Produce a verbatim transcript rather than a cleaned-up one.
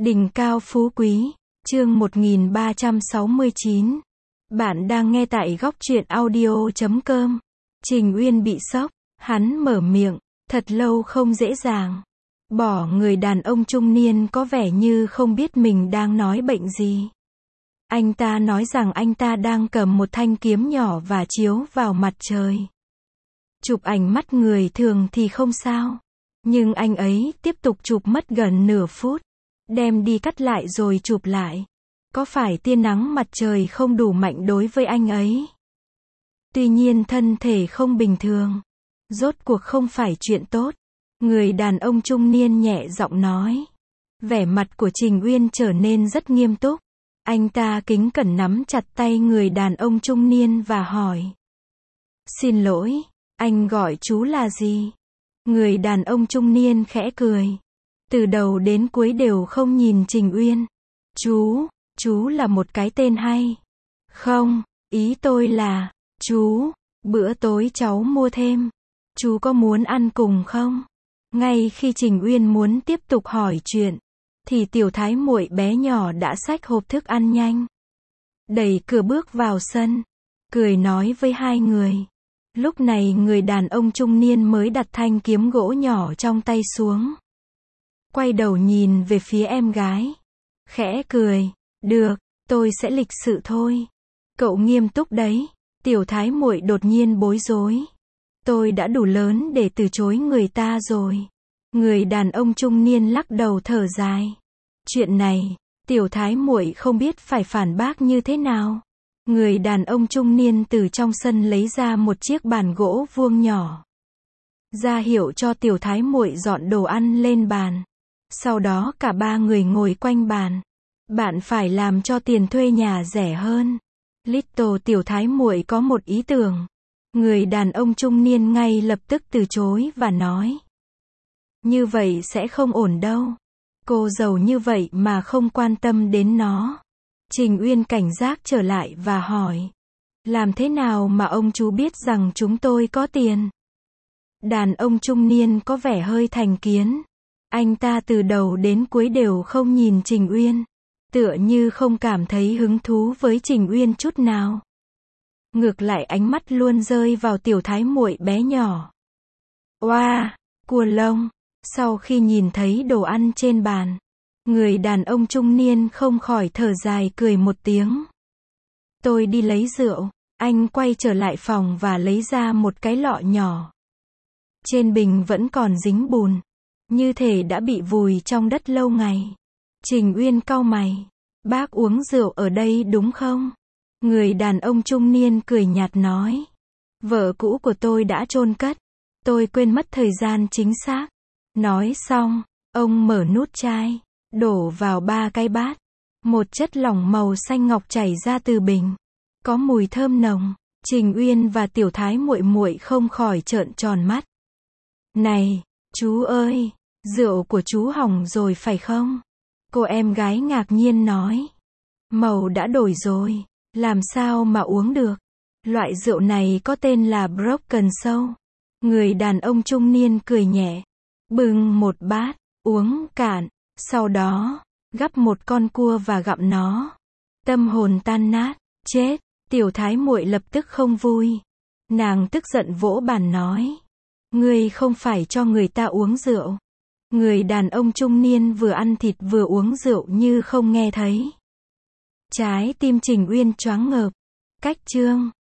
Đỉnh cao phú quý, chương một nghìn ba trăm sáu mươi chín. Bạn đang nghe tại góc truyện audio chấm com. Trình Uyên bị sốc, hắn mở miệng, thật lâu không dễ dàng. Bỏ người đàn ông trung niên có vẻ như không biết mình đang nói bệnh gì. Anh ta nói rằng anh ta đang cầm một thanh kiếm nhỏ và chiếu vào mặt trời. Chụp ảnh mắt người thường thì không sao. Nhưng anh ấy tiếp tục chụp mất gần nửa phút. Đem đi cắt lại rồi chụp lại. Có phải tia nắng mặt trời không đủ mạnh đối với anh ấy? Tuy nhiên thân thể không bình thường. Rốt cuộc không phải chuyện tốt. Người đàn ông trung niên nhẹ giọng nói. Vẻ mặt của Trình Uyên trở nên rất nghiêm túc. Anh ta kính cẩn nắm chặt tay người đàn ông trung niên và hỏi. Xin lỗi, anh gọi chú là gì? Người đàn ông trung niên khẽ cười. Từ đầu đến cuối đều không nhìn Trình Uyên. Chú, chú là một cái tên hay. Không, ý tôi là, chú, bữa tối cháu mua thêm. Chú có muốn ăn cùng không? Ngay khi Trình Uyên muốn tiếp tục hỏi chuyện, thì tiểu thái muội bé nhỏ đã xách hộp thức ăn nhanh. Đẩy cửa bước vào sân, cười nói với hai người. Lúc này người đàn ông trung niên mới đặt thanh kiếm gỗ nhỏ trong tay xuống. Quay đầu nhìn về phía em gái. Khẽ cười. Được, tôi sẽ lịch sự thôi. Cậu nghiêm túc đấy. Tiểu thái muội đột nhiên bối rối. Tôi đã đủ lớn để từ chối người ta rồi. Người đàn ông trung niên lắc đầu thở dài. Chuyện này, tiểu thái muội không biết phải phản bác như thế nào. Người đàn ông trung niên từ trong sân lấy ra một chiếc bàn gỗ vuông nhỏ. Ra hiệu cho tiểu thái muội dọn đồ ăn lên bàn. Sau đó cả ba người ngồi quanh bàn. Bạn phải làm cho tiền thuê nhà rẻ hơn. Little tiểu thái muội có một ý tưởng. Người đàn ông trung niên ngay lập tức từ chối và nói. Như vậy sẽ không ổn đâu. Cô giàu như vậy mà không quan tâm đến nó. Trình Uyên cảnh giác trở lại và hỏi. Làm thế nào mà ông chú biết rằng chúng tôi có tiền? Đàn ông trung niên có vẻ hơi thành kiến. Anh ta từ đầu đến cuối đều không nhìn Trình Uyên. Tựa như không cảm thấy hứng thú với Trình Uyên chút nào. Ngược lại ánh mắt luôn rơi vào tiểu thái muội bé nhỏ. Oa, cua lông. Sau khi nhìn thấy đồ ăn trên bàn, người đàn ông trung niên không khỏi thở dài cười một tiếng. Tôi đi lấy rượu. Anh quay trở lại phòng và lấy ra một cái lọ nhỏ. Trên bình vẫn còn dính bùn. Như thể đã bị vùi trong đất lâu ngày. Trình Uyên cau mày. Bác uống rượu ở đây đúng không? Người đàn ông trung niên cười nhạt nói. Vợ cũ của tôi đã chôn cất. Tôi quên mất thời gian chính xác. Nói xong, ông mở nút chai, đổ vào ba cái bát. Một chất lỏng màu xanh ngọc chảy ra từ bình. Có mùi thơm nồng. Trình Uyên và tiểu thái muội muội không khỏi trợn tròn mắt. Này, chú ơi, rượu của chú hỏng rồi phải không? Cô em gái ngạc nhiên nói. Màu đã đổi rồi, làm sao mà uống được? Loại rượu này có tên là Broken Soul. Người đàn ông trung niên cười nhẹ. Bưng một bát, uống cạn, sau đó, gắp một con cua và gặm nó. Tâm hồn tan nát, chết, tiểu thái muội lập tức không vui. Nàng tức giận vỗ bàn nói. Ngươi không phải cho người ta uống rượu. Người đàn ông trung niên vừa ăn thịt vừa uống rượu như không nghe thấy. Trái tim Trình Uyên choáng ngợp. Cách chương